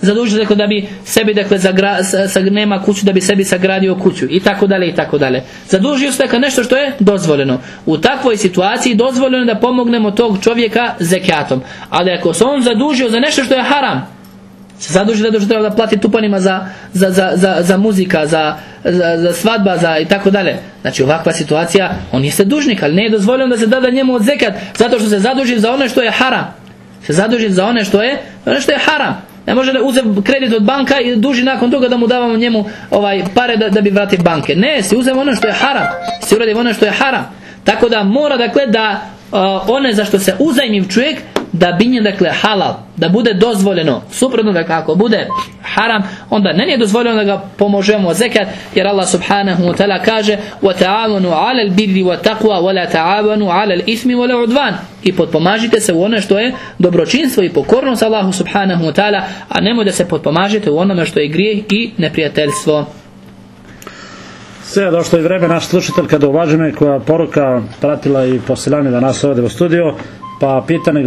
zadužio dakle, da bi sebi dakle, nema kuću, da bi sebi sagradio kuću i tako dalje i tako dalje. Zadužio se dakle, nešto što je dozvoljeno. U takvoj situaciji dozvoljeno je da pomognemo tog čovjeka zekatom. Ali ako se on zadužio za nešto što je haram, se zaduži da treba da plati tupanima za muzika, za svadba, za i tako dalje. Znači ovakva situacija, on jeste dužnik, ali ne je dozvoljeno da se da njemu od zekat, zato što se zaduži za ono što je haram. Se zaduži za ono što je haram. Ne može da uzem kredit od banka i duži nakon toga da mu davamo njemu pare da bi vratio banke. Ne, si uzem ono što je haram. Si uradim ono što je haram. Tako da mora dakle da one za što se uzajmi čovjek da bi nje dakle halal, da bude dozvoljeno. Suprotno da kako bude haram, onda nije dozvoljeno da ga pomožemo zekat, jer Allah subhanahu wa ta'ala kaže: وَتَعَاوَنُوا عَلَى الْبِرِّ وَالتَّقْوَى وَلَا تَعَاوَنُوا عَلَى الْإِثْمِ وَلَا عُدْوَانِ. I potpomažite se u ono što je dobročinstvo i pokornost Allahu subhanahu wa ta'ala, a nemoj da se potpomažite u onome što je grijeh i neprijateljstvo. Sve je došlo i vreme, naš slušatelj kada uvažimo i koja poruka pratila i posljednje da nas ovdje u studiju, pa pitanje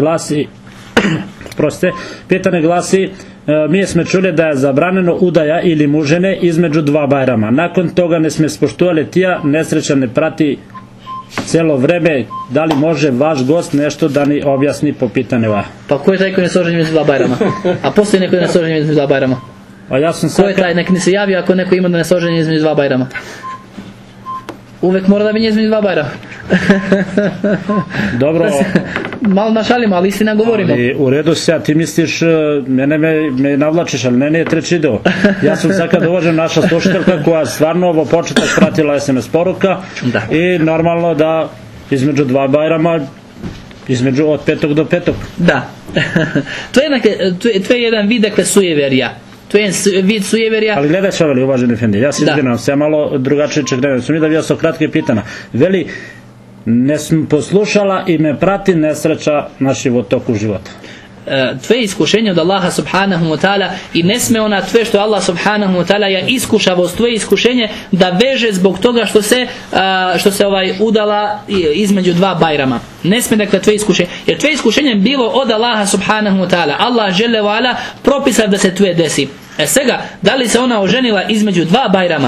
glasi mi smo čuli da je zabranjeno udaja ili mužene između dva bajrama. Nakon toga ne sme spoštovali tija, nesreća ne prati cijelo vreme. Da li može vaš gost nešto da ni objasni po pitanju? Pa ko je taj koji ne složen između dva bajrama? A postoji neko ne složen između dva bajrama? A ja sam ko je taj, nek ne se javi ako neko ima da ne složen između dva bajrama. Uvek mora da bi između dva bajrama. Dobro. Malo našalimo, ali istina govorimo. Ali u redu se, a ti misliš, mene me navlačiš, ali mene je treći deo. Ja sam sad kada uvažem naša slušateljka koja stvarno ovo početak pratila SMS poruka i normalno da između dva bajrama, između od 5. do 5. Da. To je jedan vid dakle sujeverja. To je vid sujeverja. Ali gledaj što veli uvaženi Fendi, ja se izvinam, se malo drugačije čekam, sam mi da bio sam kratke pitana. Veli, ne sam poslušala i me prati nesreća na toku života. Tvoje iskušenje od Allaha subhanahu wa ta'ala i ne sme ona tvoje što Allah subhanahu wa ta'ala je iskušavao tvoje iskušenje da veže zbog toga što se udala između dva bajrama. Ne sme dakle tvoje iskušenje, jer tvoje iskušenje je bilo od Allaha subhanahu wa ta'ala. Allah žele wa ala propisao da se tvoje desi. Svega, da li se ona oženila između dva bajrama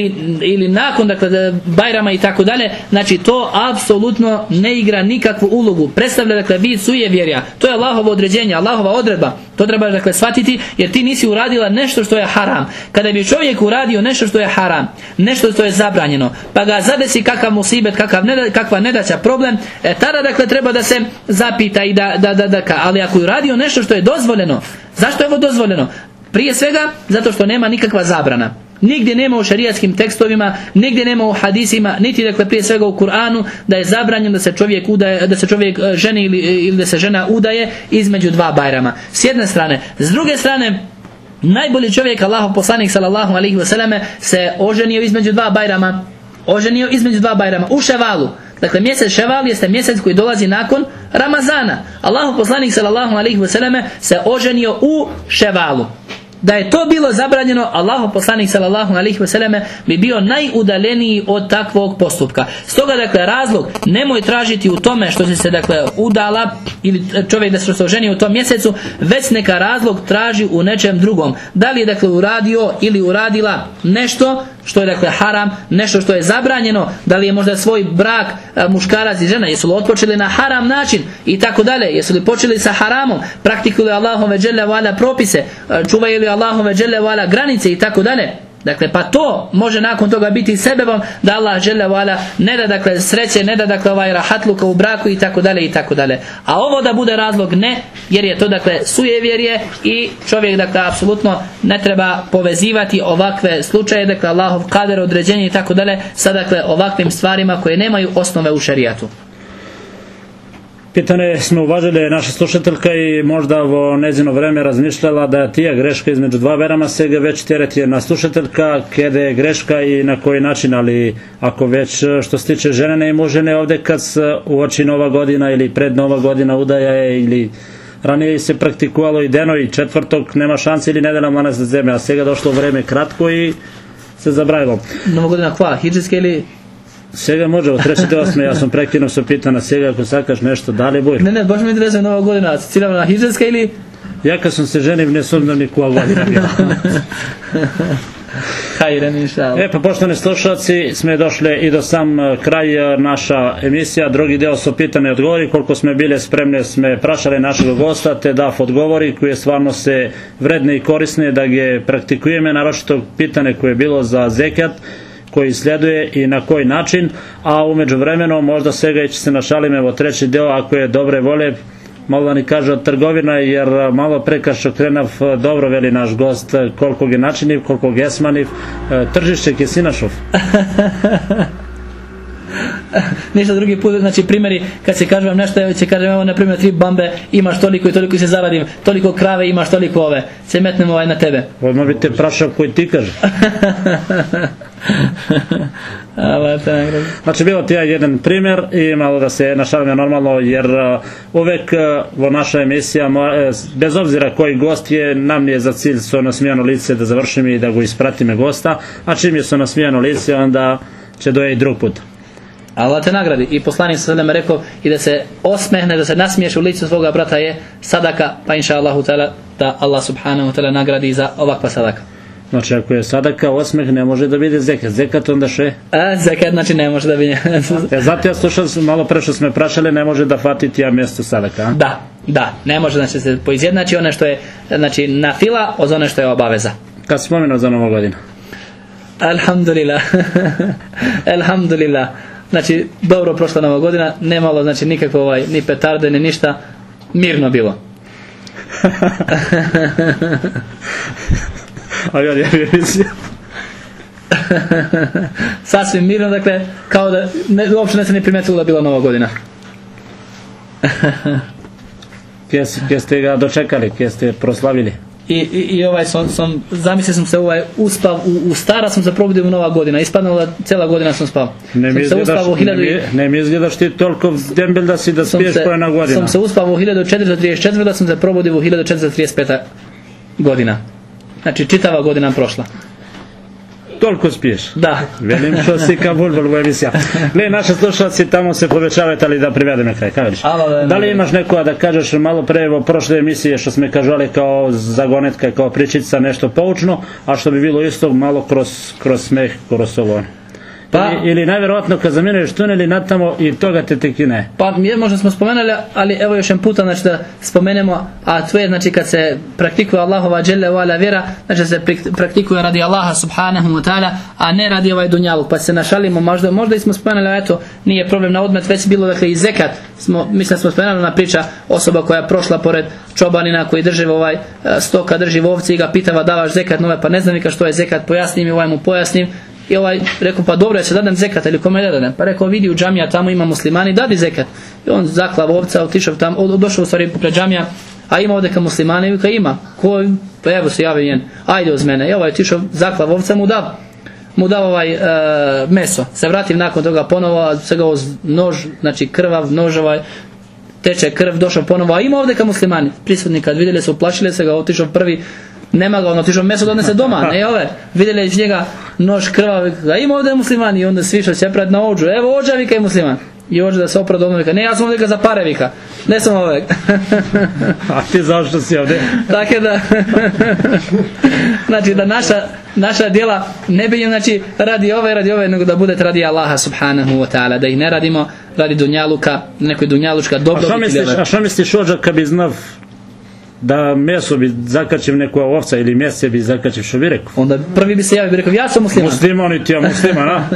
ili nakon dakle, bajrama i tako dalje, znači to apsolutno ne igra nikakvu ulogu. Predstavlja dakle vid sujevjerja. To je Allahovo određenje, Allahova odredba. To treba dakle shvatiti, jer ti nisi uradila nešto što je haram. Kada bi čovjek uradio nešto što je haram, nešto što je zabranjeno, pa ga zadesi kakav musibet, kakva nedaća, problem, tada dakle treba da se zapita i ali ako je uradio nešto što je dozvoljeno, zašto je ovo dozvoljeno? Prije svega, zato što nema nikakva zabrana. Nigdje nema u šarijatskim tekstovima, nigdje nema u hadisima, niti dakle prije svega u Kur'anu da je zabranjeno da se čovjek udaje, da se čovjek ženi ili da se žena udaje između dva bajrama. S jedne strane, s druge strane, najbolji čovjek, Allahov poslanik sallallahu alejhi ve selleme, se oženio između dva bajrama. Oženio između dva bajrama u Ševalu. Dakle, mjesec Ševal jeste mjesec koji dolazi nakon Ramazana. Allahov poslanik sallallahu alejhi ve selleme se oženio u Ševalu. Da je to bilo zabranjeno, Allahov poslanik sallallahu alejhi ve selleme bi bio najudaljeniji od takvog postupka. Stoga dakle razlog nemoj tražiti u tome što si se dakle udala ili čovjek da se oženi u tom mjesecu, već neka razlog traži u nečem drugom. Da li je dakle uradio ili uradila nešto što je dakle haram, nešto što je zabranjeno, da li je možda svoj brak muškarac i žena, jesu li otpočeli na haram način i tako dalje, jesu li počeli sa haramom, praktikuju li Allahove dželle ve ala propise, čuvaju li Allahove dželle ve ala granice i tako dalje. Dakle, pa to može nakon toga biti sebebom da Allah dželle ve ala ne da dakle sreće, ne da dakle rahatluka u braku i tako dalje i tako dalje. A ovo da bude razlog ne, jer je to dakle sujevjerje i čovjek dakle apsolutno ne treba povezivati ovakve slučaje, dakle Allahov kader, određenje i tako dalje sa dakle ovakvim stvarima koje nemaju osnove u šerijatu. Pitanje smo uvažili naša slušateljka i možda u njezino vreme razmišljala da je tija greška između dva verama, сега već teret je na slušateljka kada je greška i na koji način, ali ako već što se tiče žene i mužene ovdje kad se uoči Nova godina ili pred Nova godina udaja je ili ranije se praktikovalo i deno i četvrtok nema šanse ili nedelja mana za zemlje, a сега došlo vreme kratko i se zabravilo. Nova godina kva? Hidžetska ili... Сега може от 38. ja sam prekinuo se pitana сега ako sakaš nešto da li bude. Ne, baš mi interesuje Nova godina, ciljamo na hidžetska ili Ja kad sam se ženio, ne sumnjam ni koja godina bila. Hajren, inšallah. Pa poštovani slušalci, smo došli i do sam kraj naša emisija. Drugi deo su pitane i odgovori. Koliko smo bili spremni, smo prašali našeg gosta, te da odgovori koje stvarno se vredne i korisne da ga praktikujeme, naročito pitanje koje je bilo za zekat, koji sleduje i na koji način, a umeđu vremenu možda svega i će se našalim, evo treći deo, ako je dobre volje, malo da ni kaže od trgovina, jer malo pre kad što krenav, dobro veli naš gost, koliko je načiniv, koliko je esmaniv, tržište je sinašov. Ništa drugi put, znači primjeri, kad se kaže vam nešto, će kažem, evo na primjer 3 bambe, imaš toliko i toliko se zaradim, toliko krave, imaš toliko ove, se metnemo na tebe. Odmah bi te prašao koji ti kaže. Znači bilo ti jedan primjer i malo da se našalimo normalno, jer uvek vo naša emisija, bez obzira koji gost je, nam nije za cilj su nasmijano lice da završimo i da go ispratime gosta, a čim je su nasmijano lice, onda će doje i drug put. Allah te nagradi. I poslanik sallallahu alejhi ve sellem rekao i da se osmehne, da se nasmiješ u licu svoga brata je sadaka, pa inša Allahu ta'ala da Allah subhanahu wa ta'ala nagradi za ovakva sadaka. Znači ako je sadaka, osmeh ne može da vidi zekat. Zekat onda še? Zekat znači ne može da vidi. Zato ja slušao malo pre što smo prašali, ne može da fatiti ja mjesto sadaka. A? Da, ne može, znači se poizjednači one što je znači na fila od one što je obaveza. Kad spomenuo za Novu godinu? Alhamdulillah. Alhamdulillah. Znači dobro prošla Nova godina, nemalo znači nikakvo ni petarde ni ništa, mirno bilo. A ja mislim. Sasvim mirno, dakle, kao da uopće ne se ni primetilo da bila Nova godina. Kje ste ga dočekali, kje ste proslavili? I zamislio sam se uspav u stara, sam se probudio u Nova godina, ispadnalo da cijela godina sam spao. Ne mi izgledaš ti toliko dembel da si da spiješ koja na godina. Sam se uspao u 1434, da sam se probudio u 1435 godina. Znači čitava godina prošla. Toliko spiješ? Da. Velim što si kao bulbul u emisija. Gle, naši slušalci tamo se povećavaju, ali da privedeme kraj. Da li imaš nekoga da kažeš malo pre u prošle emisije što smo kažali kao zagonetka, kao pričica, nešto poučno, a što bi bilo isto malo kroz smeh, kroz ovo. Ili najvjerojatno kad zamjenuješ tunel ili natamo i toga te tekine. Pa možda smo spomenuli, ali evo još jedan puta znači da spomenemo, a to je znači kad se praktikuje Allahova dželle ve ala vjera, znači se praktikuje radi Allaha subhanahu wa ta'ala, a ne radi dunjaluk, pa se našalimo, možda i smo spomenuli, eto nije problem na odmet, već bilo dakle i zekat, mislim smo spomenuli na priča osoba koja je prošla pored čobanina koji drži stoka, drži ovce i ga pitava davaš zekat nove, pa ne znam nikad što je zekat, pojasni mi, mu pojasnim. I rekao, pa dobro, ja se dadem zekat ili kome ne dadem? Pa rekao, vidi u džamija, tamo ima muslimani, dadi zekat. I on zaklav ovca, otišao tamo, došao u stvari pred džamija, a ima ovdje ka muslimani, i ima. Ko? Pa evo se javi njen, ajde uz mene. I otišao zaklav ovca, mu dao meso. Se vratim nakon toga ponovo, sve ga nož, znači krvav nož, teče krv, došao ponovo, a ima ovdje ka muslimani. Prisutni kad vidjeli se, uplašili se ga, otišao prvi, nema ga, otišao meso donese doma, ne vidjeli iz njega nož krvav, a ima ovdje muslimani, i onda svi što će pred na ođu, evo ođa vika i musliman, i ođe da se opra doma vika, ne, ja sam ovdje za pare vika, ne sam ovdje. A ti zašto si ovdje? Tako da znači da naša djela ne bi znači radi ove, nego da bude radi Allaha subhanahu wa ta'ala, da ih ne radimo radi dunjaluka, nekoj dunjalučka dobro. A šta misliš ođa kad bi znav da meso bi zakačio neku ovca ili mjese bi zakačio, što bi rekao? Onda prvi bi se javio, bi rekao, ja sam musliman. Musliman i ti ja musliman, a?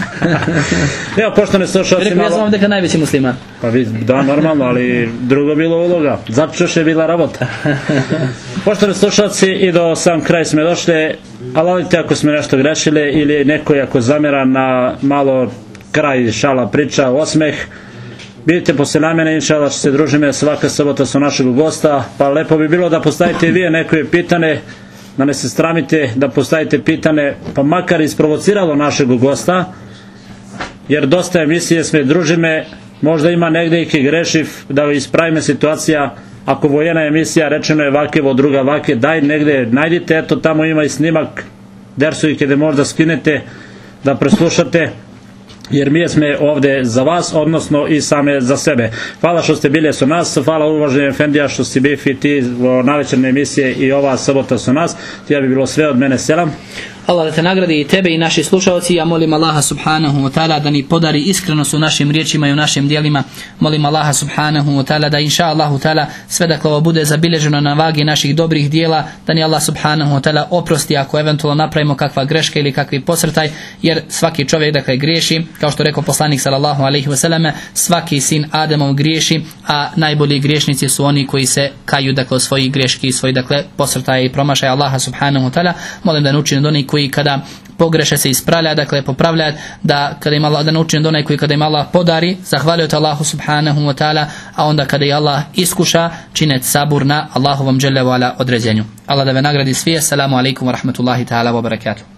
Evo, poštone slušalci malo... Ja sam ovdje najveći musliman. Pa da, normalno, ali drugo bilo uloga. Zato što je bila rabota. Poštone slušalci, i do sam kraj smo došli, ali ovdje ako smo nešto grešili ili neko ako zamjera na malo kraj šala priča, osmeh, vidite posle namjene, inšala će se družime svaka sobota sa našeg gosta, pa lepo bi bilo da postavite vi neko pitanje, da ne se stramite da postavite pitanje, pa makar isprovociralo našeg gosta, jer dosta emisije sme družime, možda ima negdje i grešiv, da ispravime situacija, ako vojena emisija rečeno je vakevo, druga vake, daj negdje, najdite, eto tamo ima i snimak dersu i kada možda skinete da preslušate, jer mi smo ovdje za vas, odnosno i same za sebe. Hvala što ste bili su nas, hvala uvaženi Efendija što ste bili ti na večernje emisije i ova subota su nas. Ja bi bilo sve od mene, selam. Allah da te nagradi i tebe i naši slušalci. Ja molim Allaha subhanahu wa ta'ala da ni podari iskrenost u našim riječima i u našim djelima. Molim Allaha subhanahu wa ta'ala da inša Allahu ta'ala sve dakle ovo bude zabilježeno na vagi naših dobrih djela, da ni Allah subhanahu wa ta'ala oprosti ako eventualno napravimo kakva greška ili kakvi posrtaj, jer svaki čovjek dakle griješi, kao što rekao poslanik sallallahu alejhi ve selleme, svaki sin Ademov griješi, a najbolji griješnici su oni koji se kaju dakle od svojih greški i svojih dakle posrtaja i promašaja. Allaha subhanahu wa ta'ala molim da ne učini od onih koji kada pogreše se ispravlja, dakle popravlja, da kada im Allah, da ne učini od onaj koji kada im Allah podari zahvalio te Allahu subhanahu wa ta'ala, a onda kada je Allah iskuša čineti sabur na Allahovom dželle ve ala određenju. Allah da ve nagradi svi. Assalamu alaikum wa rahmatullahi ta'ala wa barakatuh.